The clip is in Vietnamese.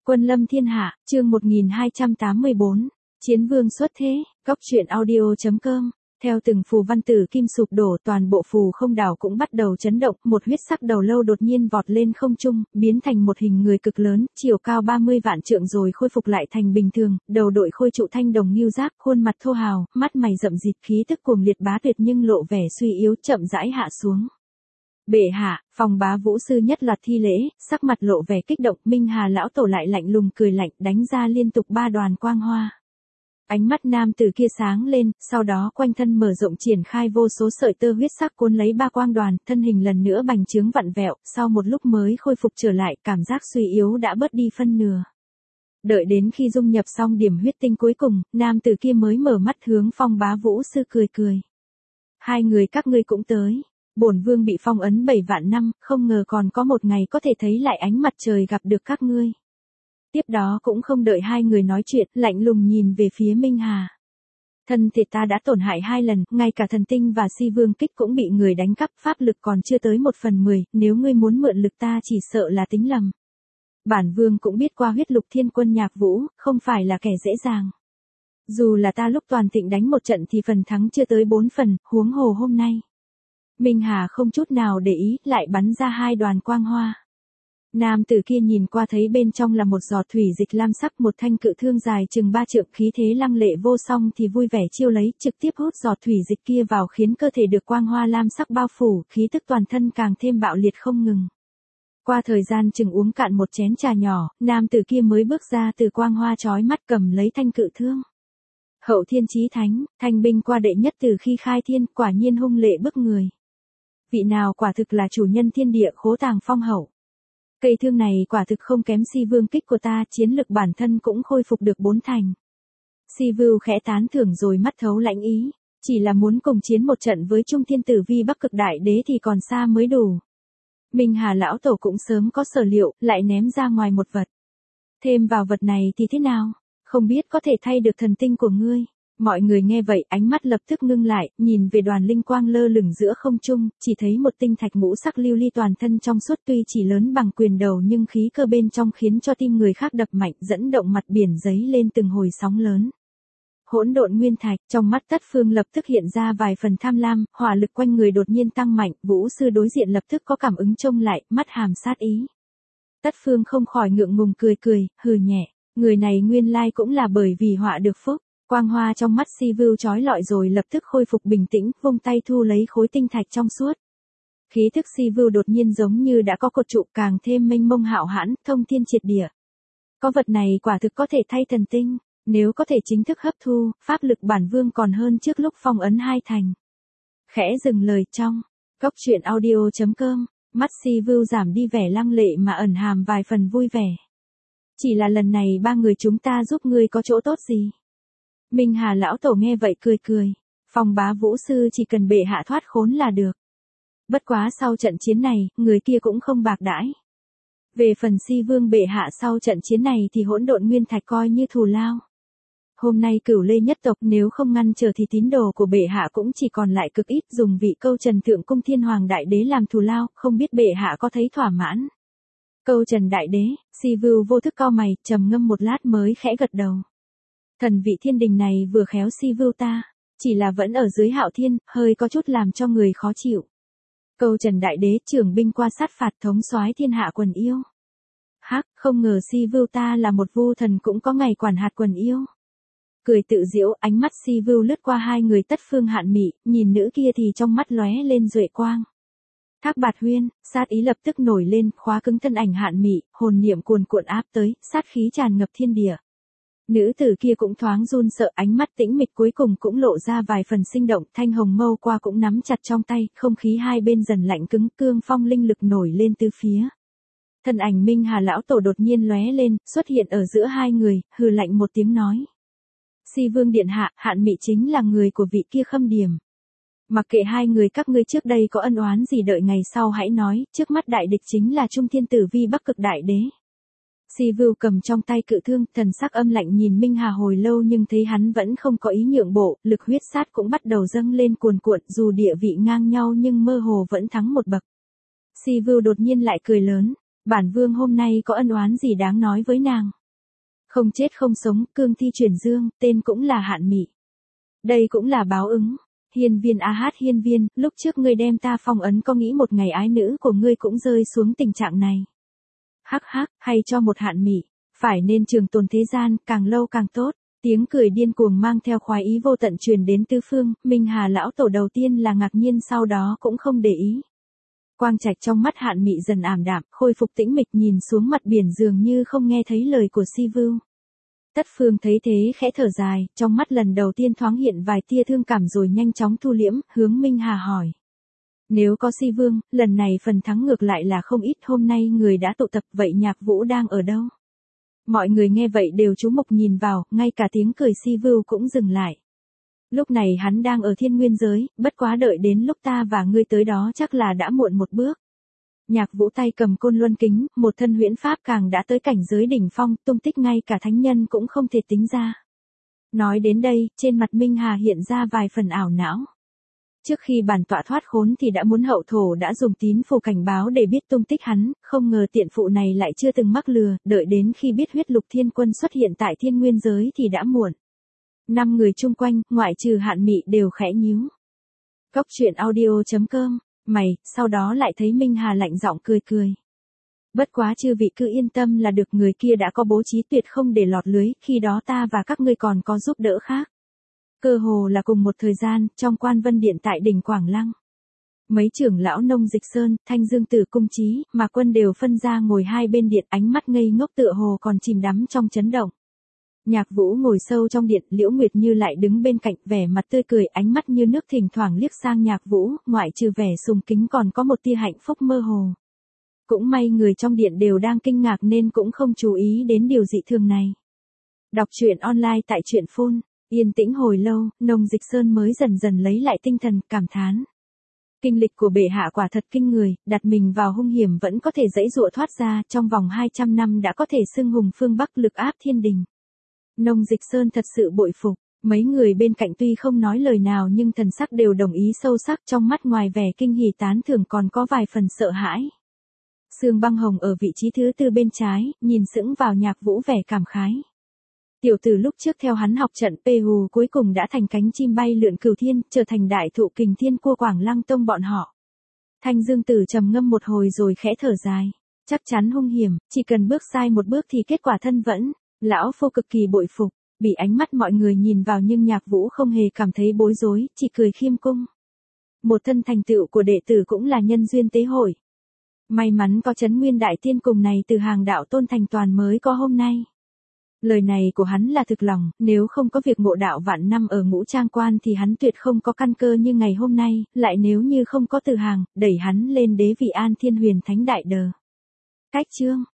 Quân lâm thiên hạ, chương 1284, Chiến vương xuất thế, góc truyện audio.com. Theo từng phù văn tử kim sụp đổ, toàn bộ phù không đảo cũng bắt đầu chấn động, một huyết sắc đầu lâu đột nhiên vọt lên không trung, biến thành một hình người cực lớn, chiều cao 30 vạn trượng rồi khôi phục lại thành bình thường, đầu đội khôi trụ thanh đồng ngưu giáp, khuôn mặt thô hào, mắt mày rậm rịt, khí tức cuồng liệt bá tuyệt nhưng lộ vẻ suy yếu, chậm rãi hạ xuống. Bệ hạ, Phong Bá Vũ sư nhất loạt thi lễ, sắc mặt lộ vẻ kích động, Minh Hà lão tổ lại lạnh lùng cười lạnh, đánh ra liên tục 3 đoàn quang hoa. Ánh mắt nam tử kia sáng lên, sau đó quanh thân mở rộng triển khai vô số sợi tơ huyết sắc cuốn lấy 3 quang đoàn, thân hình lần nữa bành trướng vặn vẹo, sau một lúc mới khôi phục trở lại, cảm giác suy yếu đã bớt đi phân nửa. Đợi đến khi dung nhập xong điểm huyết tinh cuối cùng, nam tử kia mới mở mắt hướng Phong Bá Vũ sư cười cười. Hai người các ngươi cũng tới. Bổn vương bị phong ấn 7 vạn năm, không ngờ còn có một ngày có thể thấy lại ánh mặt trời gặp được các ngươi. Tiếp đó cũng không đợi hai người nói chuyện, lạnh lùng nhìn về phía Minh Hà. Thân thể ta đã tổn hại 2 lần, ngay cả thần tinh và si vương kích cũng bị người đánh cắp, pháp lực còn chưa tới 1/10, nếu ngươi muốn mượn lực ta chỉ sợ là tính lầm. Bản vương cũng biết qua huyết lục thiên quân nhạc vũ, không phải là kẻ dễ dàng. Dù là ta lúc toàn thịnh đánh một trận thì phần thắng chưa tới 4 phần, huống hồ hôm nay. Minh Hà không chút nào để ý, lại bắn ra 2 đoàn quang hoa. Nam tử kia nhìn qua thấy bên trong là một giọt thủy dịch lam sắc, một thanh cự thương dài chừng 3 trượng, khí thế lăng lệ vô song thì vui vẻ chiêu lấy, trực tiếp hút giọt thủy dịch kia vào, khiến cơ thể được quang hoa lam sắc bao phủ, khí tức toàn thân càng thêm bạo liệt không ngừng. Qua thời gian chừng uống cạn một chén trà nhỏ, nam tử kia mới bước ra từ quang hoa chói mắt, cầm lấy thanh cự thương. Hậu thiên chí thánh, thanh binh qua đệ nhất từ khi khai thiên, quả nhiên hung lệ bức người. Vị nào quả thực là chủ nhân thiên địa khố tàng phong hậu. Cây thương này quả thực không kém si vương kích của ta, chiến lực bản thân cũng khôi phục được 4 thành. Si vưu khẽ tán thưởng rồi mắt thấu lãnh ý, chỉ là muốn cùng chiến một trận với Trung Thiên Tử Vi Bắc Cực Đại Đế thì còn xa mới đủ. Minh Hà lão tổ cũng sớm có sở liệu, lại ném ra ngoài một vật. Thêm vào vật này thì thế nào? Không biết có thể thay được thần tinh của ngươi. Mọi người nghe vậy, ánh mắt lập tức ngưng lại, nhìn về đoàn linh quang lơ lửng giữa không trung, chỉ thấy một tinh thạch ngũ sắc lưu ly toàn thân trong suốt, tuy chỉ lớn bằng quyền đầu nhưng khí cơ bên trong khiến cho tim người khác đập mạnh, dẫn động mặt biển giấy lên từng hồi sóng lớn. Hỗn độn nguyên thạch, trong mắt Tất Phương lập tức hiện ra vài phần tham lam, hỏa lực quanh người đột nhiên tăng mạnh, Vũ sư đối diện lập tức có cảm ứng trông lại, mắt hàm sát ý. Tất Phương không khỏi ngượng ngùng cười cười, hừ nhẹ, người này nguyên lai cũng là bởi vì họa được phúc. Quang hoa trong mắt si vưu chói lọi rồi lập tức khôi phục bình tĩnh, vung tay thu lấy khối tinh thạch trong suốt. Khí thức si vưu đột nhiên giống như đã có cột trụ, càng thêm mênh mông hạo hãn, thông thiên triệt địa. Có vật này quả thực có thể thay thần tinh, nếu có thể chính thức hấp thu, pháp lực bản vương còn hơn trước lúc phong ấn 2 thành. Khẽ dừng lời trong, góc truyện audio.com, mắt si vưu giảm đi vẻ lăng lệ mà ẩn hàm vài phần vui vẻ. Chỉ là lần này 3 người chúng ta giúp ngươi có chỗ tốt gì? Minh Hà lão tổ nghe vậy cười cười, Phong Bá Vũ sư chỉ cần bệ hạ thoát khốn là được. Bất quá sau trận chiến này, người kia cũng không bạc đãi. Về phần si vương bệ hạ sau trận chiến này thì hỗn độn nguyên thạch coi như thù lao. Hôm nay Cửu Lê nhất tộc nếu không ngăn trở thì tín đồ của bệ hạ cũng chỉ còn lại cực ít, dùng vị câu trần thượng cung thiên hoàng đại đế làm thù lao, không biết bệ hạ có thấy thỏa mãn. Câu trần đại đế, si vưu vô thức cau mày, trầm ngâm một lát mới khẽ gật đầu. Thần vị thiên đình này vừa khéo si vưu ta, chỉ là vẫn ở dưới hạo thiên, hơi có chút làm cho người khó chịu. Câu trần đại đế trưởng binh qua sát phạt, thống soái thiên hạ quần yêu. Hắc, không ngờ si vưu ta là một vu thần cũng có ngày quản hạt quần yêu. Cười tự giễu, ánh mắt si vưu lướt qua 2 người Tất Phương Hạn Mị, nhìn nữ kia thì trong mắt lóe lên duệ quang. Thác Bạt Huyên, sát ý lập tức nổi lên, khóa cứng thân ảnh Hạn Mị, hồn niệm cuồn cuộn áp tới, sát khí tràn ngập thiên địa. Nữ tử kia cũng thoáng run sợ, ánh mắt tĩnh mịch cuối cùng cũng lộ ra vài phần sinh động, thanh hồng mâu qua cũng nắm chặt trong tay, không khí hai bên dần lạnh cứng, cương phong linh lực nổi lên từ phía. Thân ảnh Minh Hà lão tổ đột nhiên lóe lên, xuất hiện ở giữa 2 người, hừ lạnh một tiếng nói. Si vương điện hạ, Hạn Mị chính là người của vị kia Khâm Điểm. Mặc kệ 2 người các ngươi trước đây có ân oán gì đợi ngày sau hãy nói, trước mắt đại địch chính là Trung Thiên Tử Vi Bắc Cực Đại Đế. Si vưu cầm trong tay cự thương, thần sắc âm lạnh nhìn Minh Hà hồi lâu nhưng thấy hắn vẫn không có ý nhượng bộ, lực huyết sát cũng bắt đầu dâng lên cuồn cuộn, dù địa vị ngang nhau nhưng mơ hồ vẫn thắng một bậc. Si vưu đột nhiên lại cười lớn, bản vương hôm nay có ân oán gì đáng nói với nàng. Không chết không sống, cương thi chuyển dương, tên cũng là Hạn Mị. Đây cũng là báo ứng. Hiên viên hiên viên, lúc trước ngươi đem ta phong ấn có nghĩ một ngày ái nữ của ngươi cũng rơi xuống tình trạng này. Hắc hắc, hay cho một Hạn Mị, phải nên trường tồn thế gian, càng lâu càng tốt. Tiếng cười điên cuồng mang theo khoái ý vô tận truyền đến tứ phương, Minh Hà lão tổ đầu tiên là ngạc nhiên sau đó cũng không để ý. Quang trạch trong mắt Hạn Mị dần ảm đạm, khôi phục tĩnh mịch nhìn xuống mặt biển dường như không nghe thấy lời của Si Vưu. Tất Phương thấy thế khẽ thở dài, trong mắt lần đầu tiên thoáng hiện vài tia thương cảm rồi nhanh chóng thu liễm, hướng Minh Hà hỏi. Nếu có Si Vương, lần này phần thắng ngược lại là không ít, hôm nay người đã tụ tập, vậy Nhạc Vũ đang ở đâu? Mọi người nghe vậy đều chú mục nhìn vào, ngay cả tiếng cười Si Vưu cũng dừng lại. Lúc này hắn đang ở Thiên Nguyên giới, bất quá đợi đến lúc ta và ngươi tới đó chắc là đã muộn một bước. Nhạc Vũ tay cầm côn luân kính, một thân huyễn pháp càng đã tới cảnh giới đỉnh phong, tung tích ngay cả thánh nhân cũng không thể tính ra. Nói đến đây, trên mặt Minh Hà hiện ra vài phần ảo não. Trước khi bản tọa thoát khốn thì đã muốn hậu thổ đã dùng tín phù cảnh báo để biết tung tích hắn, không ngờ tiện phụ này lại chưa từng mắc lừa, đợi đến khi biết huyết lục thiên quân xuất hiện tại Thiên Nguyên giới thì đã muộn. 5 người chung quanh, ngoại trừ Hạn Mị đều khẽ nhíu. Cốc truyện audio.com, mày, sau đó lại thấy Minh Hà lạnh giọng cười cười. Bất quá chư vị cứ yên tâm là được, người kia đã có bố trí tuyệt không để lọt lưới, khi đó ta và các ngươi còn có giúp đỡ khác. Cơ hồ là cùng một thời gian, trong Quan Vân Điện tại đỉnh Quảng Lăng. Mấy trưởng lão Nông Dịch Sơn, Thanh Dương Tử Cung Chí, mà Quân đều phân ra ngồi hai bên điện, ánh mắt ngây ngốc tựa hồ còn chìm đắm trong chấn động. Nhạc Vũ ngồi sâu trong điện, Liễu Nguyệt Như lại đứng bên cạnh, vẻ mặt tươi cười, ánh mắt như nước thỉnh thoảng liếc sang Nhạc Vũ, ngoại trừ vẻ sùng kính còn có một tia hạnh phúc mơ hồ. Cũng may người trong điện đều đang kinh ngạc nên cũng không chú ý đến điều dị thường này. Đọc truyện online tại truyện phun, yên tĩnh hồi lâu, Nông Dịch Sơn mới dần dần lấy lại tinh thần, cảm thán. Kinh lịch của bệ hạ quả thật kinh người, đặt mình vào hung hiểm vẫn có thể giãy giụa thoát ra, trong vòng 200 năm đã có thể xưng hùng phương Bắc, lực áp thiên đình. Nông Dịch Sơn thật sự bội phục, mấy người bên cạnh tuy không nói lời nào nhưng thần sắc đều đồng ý sâu sắc, trong mắt ngoài vẻ kinh hỉ tán thưởng còn có vài phần sợ hãi. Sương Băng Hồng ở vị trí thứ 4 bên trái, nhìn sững vào Nhạc Vũ vẻ cảm khái. Tiểu tử lúc trước theo hắn học trận pê hù cuối cùng đã thành cánh chim bay lượn cửu thiên, trở thành đại thụ kình thiên của Quảng Lăng tông bọn họ. Thanh Dương Tử trầm ngâm một hồi rồi khẽ thở dài. Chắc chắn hung hiểm, chỉ cần bước sai một bước thì kết quả thân vẫn. Lão Phu cực kỳ bội phục, bị ánh mắt mọi người nhìn vào nhưng Nhạc Vũ không hề cảm thấy bối rối, chỉ cười khiêm cung. Một thân thành tựu của đệ tử cũng là nhân duyên tế hội. May mắn có Trấn Nguyên Đại Tiên cùng này từ hàng đạo tôn thành toàn mới có hôm nay. Lời này của hắn là thực lòng, nếu không có việc ngộ đạo vạn năm ở Ngũ Trang Quan thì hắn tuyệt không có căn cơ như ngày hôm nay, lại nếu như không có từ hàng, đẩy hắn lên đế vị An Thiên Huyền Thánh Đại Đờ. Cách chương